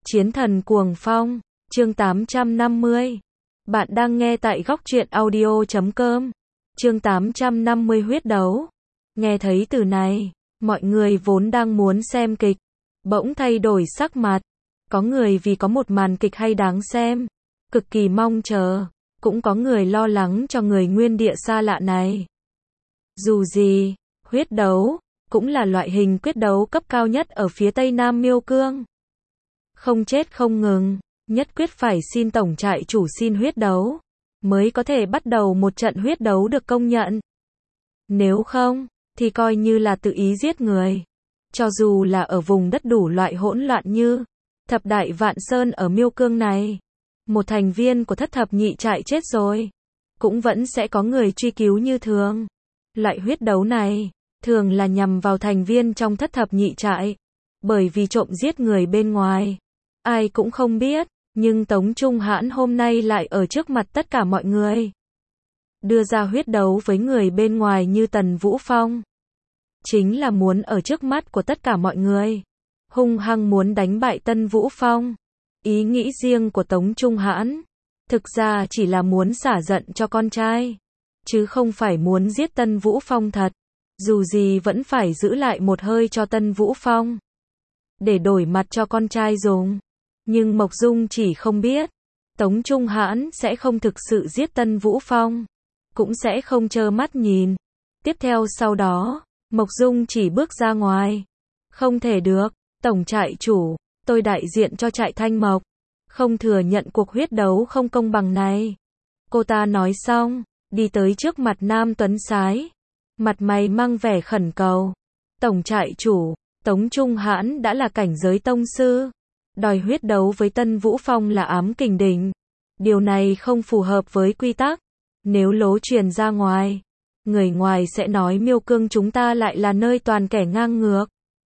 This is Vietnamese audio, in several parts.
Chiến thần cuồng phong, chương 850. Bạn đang nghe tại góc truyện audio.com. Chương 850 huyết đấu. Nghe thấy từ này, mọi người vốn đang muốn xem kịch, bỗng thay đổi sắc mặt. Có người vì có một màn kịch hay đáng xem, cực kỳ mong chờ. Cũng có người lo lắng cho người nguyên địa xa lạ này. Dù gì, huyết đấu cũng là loại hình quyết đấu cấp cao nhất ở phía Tây Nam Miêu Cương. Không chết không ngừng, nhất quyết phải xin tổng trại chủ xin huyết đấu, mới có thể bắt đầu một trận huyết đấu được công nhận. Nếu không, thì coi như là tự ý giết người. Cho dù là ở vùng đất đủ loại hỗn loạn như Thập Đại Vạn Sơn ở Miêu Cương này, một thành viên của thất thập nhị trại chết rồi, cũng vẫn sẽ có người truy cứu như thường. Loại huyết đấu này, thường là nhằm vào thành viên trong thất thập nhị trại, bởi vì trộm giết người bên ngoài. Ai cũng không biết, nhưng Tống Trung Hãn hôm nay lại ở trước mặt tất cả mọi người. Đưa ra huyết đấu với người bên ngoài như Tần Vũ Phong. Chính là muốn ở trước mắt của tất cả mọi người, hung hăng muốn đánh bại Tân Vũ Phong. Ý nghĩ riêng của Tống Trung Hãn, thực ra chỉ là muốn xả giận cho con trai, chứ không phải muốn giết Tân Vũ Phong thật. Dù gì vẫn phải giữ lại một hơi cho Tân Vũ Phong, để đổi mặt cho con trai dùng. Nhưng Mộc Dung chỉ không biết, Tống Trung Hãn sẽ không thực sự giết Tân Vũ Phong, cũng sẽ không trơ mắt nhìn. Tiếp theo sau đó, Mộc Dung chỉ bước ra ngoài. Không thể được, tổng trại chủ, tôi đại diện cho trại Thanh Mộc, không thừa nhận cuộc huyết đấu không công bằng này. Cô ta nói xong, đi tới trước mặt Nam Tuấn Sái, mặt mày mang vẻ khẩn cầu. Tổng trại chủ, Tống Trung Hãn đã là cảnh giới tông sư, đòi huyết đấu với Tân Vũ Phong là ám kình đỉnh. Điều này không phù hợp với quy tắc. Nếu lố truyền ra ngoài, người ngoài sẽ nói Miêu Cương chúng ta lại là nơi toàn kẻ ngang ngược,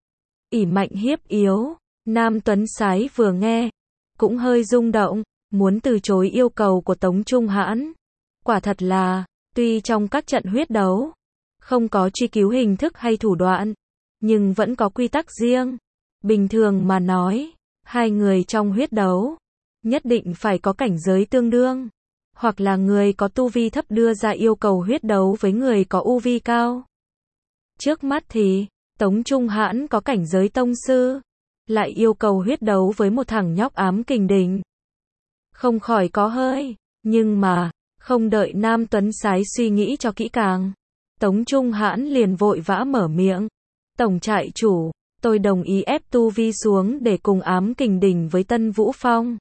ỷ mạnh hiếp yếu. Nam Tuấn Sái vừa nghe, cũng hơi rung động, muốn từ chối yêu cầu của Tống Trung Hãn. Quả thật là, tuy trong các trận huyết đấu, không có truy cứu hình thức hay thủ đoạn, nhưng vẫn có quy tắc riêng. Bình thường mà nói, hai người trong huyết đấu, nhất định phải có cảnh giới tương đương, hoặc là người có tu vi thấp đưa ra yêu cầu huyết đấu với người có u vi cao. Trước mắt thì, Tống Trung Hãn có cảnh giới tông sư, lại yêu cầu huyết đấu với một thằng nhóc ám kình đỉnh. Không khỏi có hơi, nhưng mà, không đợi Nam Tuấn Sái suy nghĩ cho kỹ càng, Tống Trung Hãn liền vội vã mở miệng. Tổng trại chủ, tôi đồng ý ép tu vi xuống để cùng ám kình đỉnh với Tân Vũ Phong,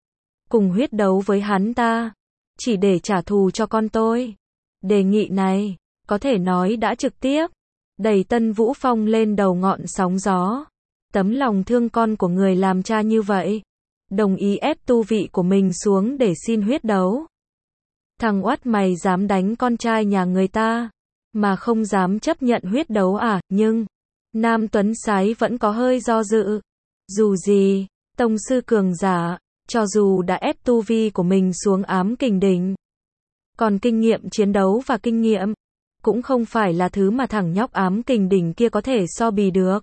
cùng huyết đấu với hắn ta, chỉ để trả thù cho con tôi. Đề nghị này, có thể nói đã trực tiếp đẩy Tân Vũ Phong lên đầu ngọn sóng gió. Tấm lòng thương con của người làm cha như vậy, đồng ý ép tu vị của mình xuống để xin huyết đấu. Thằng oát mày dám đánh con trai nhà người ta, mà không dám chấp nhận huyết đấu à? Nhưng Nam Tuấn Sái vẫn có hơi do dự. Dù gì, tông sư cường giả, cho dù đã ép tu vi của mình xuống ám kình đỉnh, còn kinh nghiệm chiến đấu và kinh nghiệm, cũng không phải là thứ mà thằng nhóc ám kình đỉnh kia có thể so bì được.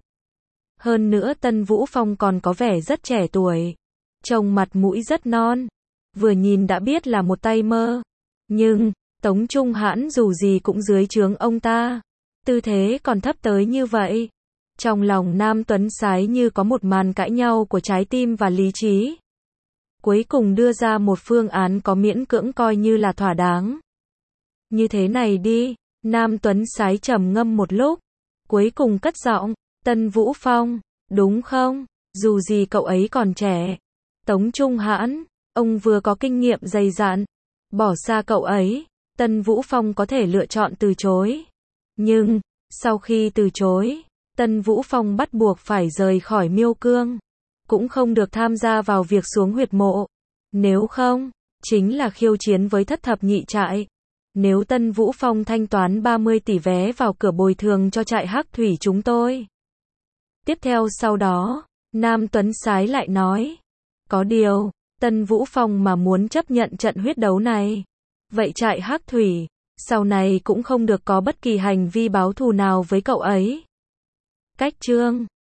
Hơn nữa Tân Vũ Phong còn có vẻ rất trẻ tuổi, trông mặt mũi rất non, vừa nhìn đã biết là một tay mơ. Nhưng, Tống Trung Hãn dù gì cũng dưới trướng ông ta, tư thế còn thấp tới như vậy. Trong lòng Nam Tuấn Sái như có một màn cãi nhau của trái tim và lý trí. Cuối cùng đưa ra một phương án có miễn cưỡng coi như là thỏa đáng. Như thế này đi, Nam Tuấn Sái trầm ngâm một lúc, cuối cùng cất giọng, Tân Vũ Phong, đúng không? Dù gì cậu ấy còn trẻ. Tống Trung Hãn, ông vừa có kinh nghiệm dày dặn, bỏ xa cậu ấy, Tân Vũ Phong có thể lựa chọn từ chối. Nhưng, sau khi từ chối, Tân Vũ Phong bắt buộc phải rời khỏi Miêu Cương, cũng không được tham gia vào việc xuống huyệt mộ. Nếu không, chính là khiêu chiến với thất thập nhị trại. Nếu Tân Vũ Phong thanh toán 30 tỷ vé vào cửa bồi thường cho trại Hắc Thủy chúng tôi. Tiếp theo sau đó, Nam Tuấn Sái lại nói, có điều, Tân Vũ Phong mà muốn chấp nhận trận huyết đấu này, vậy trại Hắc Thủy, sau này cũng không được có bất kỳ hành vi báo thù nào với cậu ấy. Cách chương